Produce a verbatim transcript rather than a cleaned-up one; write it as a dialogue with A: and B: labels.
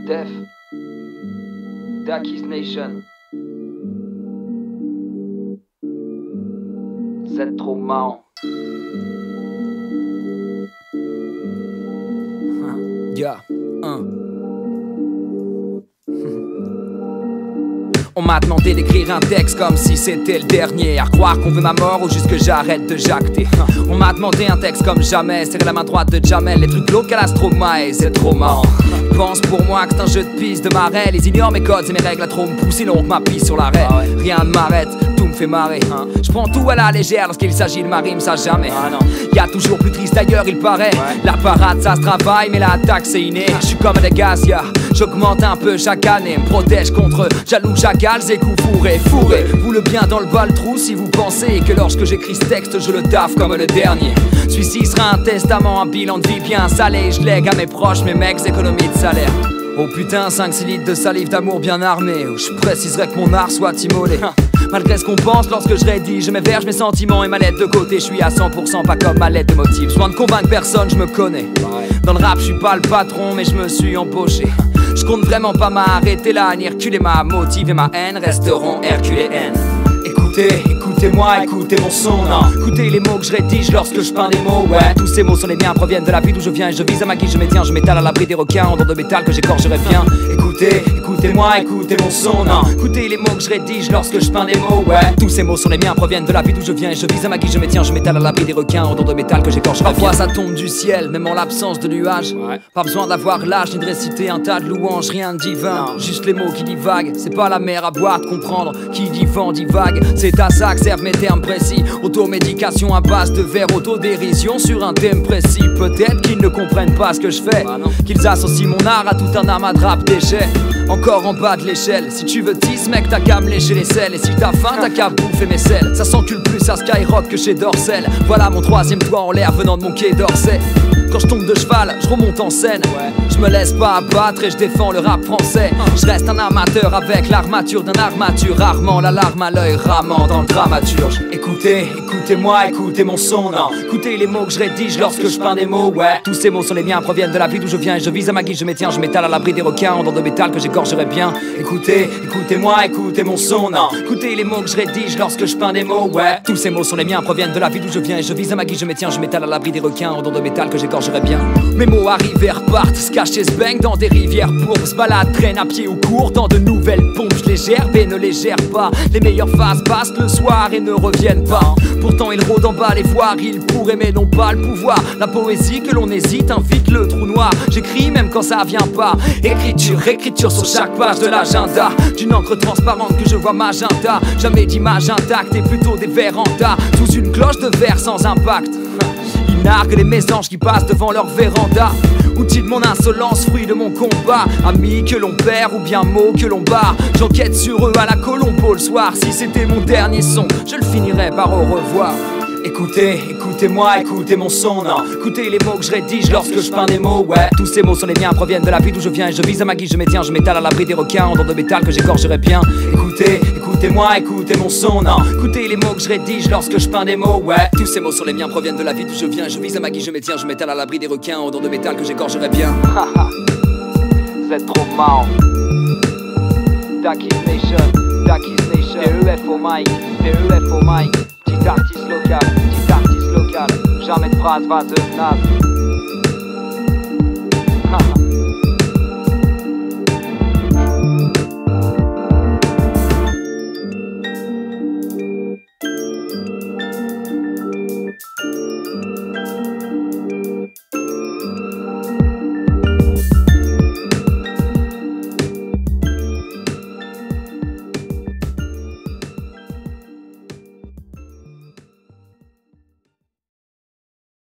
A: Def, Daki's Nation, c'est trop marrant.
B: Yeah, un. On m'a demandé d'écrire un texte comme si c'était le dernier. À croire qu'on veut ma mort ou juste que j'arrête de jacter. On m'a demandé un texte comme jamais. Serrer la main droite de Jamel. Les trucs glauques à l'Astromae, c'est trop marrant. Pense pour moi que c'est un jeu de piste de marais. Ils ignorent mes codes et mes règles à trop me pousser. Donc ma pisse sur l'arrêt. Ah ouais. Rien ne m'arrête, tout me fait marrer. hein. Je prends tout à la légère lorsqu'il s'agit de ma rime, ça jamais. Ah non. Y'a toujours plus triste d'ailleurs, il paraît. Ouais. La parade ça se travaille, mais l'attaque c'est inné. Je suis comme des gaz, yeah. J'augmente un peu chaque année. Me protège contre jaloux chacals et coups fourrés. Fourré, vous le bien dans le bas le trou si vous pensez que lorsque j'écris ce texte, je le taffe comme le dernier. Celui-ci sera un testament, un bilan de vie bien salé. Je lègue à mes proches, mes mecs, économie de salaire. Oh putain, cinq six litres de salive d'amour bien armé. Où je préciserai que mon art soit immolé. Malgré ce qu'on pense lorsque je rédige mes vers, mes sentiments et ma lettre de côté. Je suis à cent pour cent pas comme ma lettre de motif. Soin de convaincre personne, je me connais. Dans le rap, je suis pas le patron, mais je me suis embauché. Je compte vraiment pas m'arrêter là, ni reculer. Ma motive et ma haine resteront herculéennes. Écoutez, écoutez-moi, écoutez mon son, non. Écoutez les mots que je rédige lorsque je peins des mots, ouais. Tous ces mots sont les miens, proviennent de la vie d'où je viens. Et je vise à ma guise, je m'étiens, je m'étale à l'abri des requins. En dents de métal que j'écorcherai bien. Écoutez, écoutez-moi, écoutez mon son, non. Écoutez les mots que je rédige lorsque je peins des mots, ouais. Tous ces mots sont les miens, proviennent de la vie d'où je viens. Et je vise à ma guise, je m'étiens, je m'étale à l'abri des requins. En dents de métal que j'écorcherai bien. Parfois ça tombe du ciel, même en l'absence de nuages, ouais. Pas besoin d'avoir l'âge ni de réciter un tas de louanges, rien de divin, non. Juste les mots qui divaguent. C'est pas la mer à boire de comprendre. Qui dit vent dit vague. C'est à ça que servent mes termes précis. Automédication à base de vers, autodérision sur un thème précis. Peut-être qu'ils ne comprennent pas ce que je fais, bah qu'ils associent mon art à tout un amas de rap déchets. Encore en bas de l'échelle. Si tu veux tisse mec t'as qu'à me lécher les selles. Et si t'as faim t'as qu'à bouffer mes selles. Ça s'encule plus à Skyrock que chez Dorsel. Voilà mon troisième doigt en l'air venant de mon quai d'Orsay. Quand je tombe de cheval, je remonte en scène, ouais. Je me laisse pas abattre et je défends le rap français. Je reste un amateur avec l'armature d'un armature. Rarement la larme à l'œil, ramant dans le dramaturge. Écoutez, écoutez-moi, écoutez mon son, non. Écoutez les mots que je rédige lorsque je peins des mots, ouais. Tous ces mots sont les miens, proviennent de la vie d'où je viens. Et je vise à ma guise, je m'étiens, je m'étale à l'abri des requins. En dents de métal que j'égorgerai bien. Écoutez, écoutez-moi, écoutez mon son, non. Écoutez les mots que je rédige lorsque je peins des mots, ouais. Tous ces mots sont les miens, proviennent de la vie d'où je viens. Et je vise à ma guise, je m'étiens, je m'étale à l'abri des requins. En dents de métal que j'égorgerai bien. Mes mots arrivent et repartent, se cachent et se baignent dans des rivières pourpres. Se baladent, traînent à pied ou court dans de nouvelles pompes. Je les gerbe et ne les gère pas. Les meilleures phases passent le soir et ne reviennent pas. Pourtant ils rôdent en bas les voir, ils pourraient mais n'ont pas le pouvoir. La poésie que l'on hésite invite le trou noir. J'écris même quand ça vient pas. Écriture, écriture sur chaque page de l'agenda. D'une encre transparente que je vois magenta. Jamais d'image intacte et plutôt des vers en tas. Sous une cloche de verre sans impact. Ils narguent les mésanges qui passent devant leur véranda. Outil de mon insolence, fruit de mon combat. Amis que l'on perd ou bien mots que l'on barre. J'enquête sur eux à la Colombo le soir. Si c'était mon dernier son, je le finirais par au revoir. Écoutez, écoutez-moi, écoutez mon son, non. Écoutez les mots que je rédige lorsque je peins des mots, ouais. Tous ces mots sont les miens, proviennent de la vie d'où je viens. Et je vise à ma guise, je m'étiens, je m'étale à l'abri des requins. En dents de métal que j'égorgerai bien. Écoutez, écoutez-moi, écoutez mon son, non. Écoutez les mots que je rédige lorsque je peins des mots, ouais. Tous ces mots sont les miens, proviennent de la vie d'où je viens. Je vise à ma guise, je m'étiens, je m'étale à l'abri des requins. En dents de métal que j'égorgerai bien.
A: Vous êtes trop marrant. Daki's Nation, Daki's Nation. D E F au mic, D E F au mic. Petit artiste local, petit artiste local. Jamais de phrase vaseuse, naze.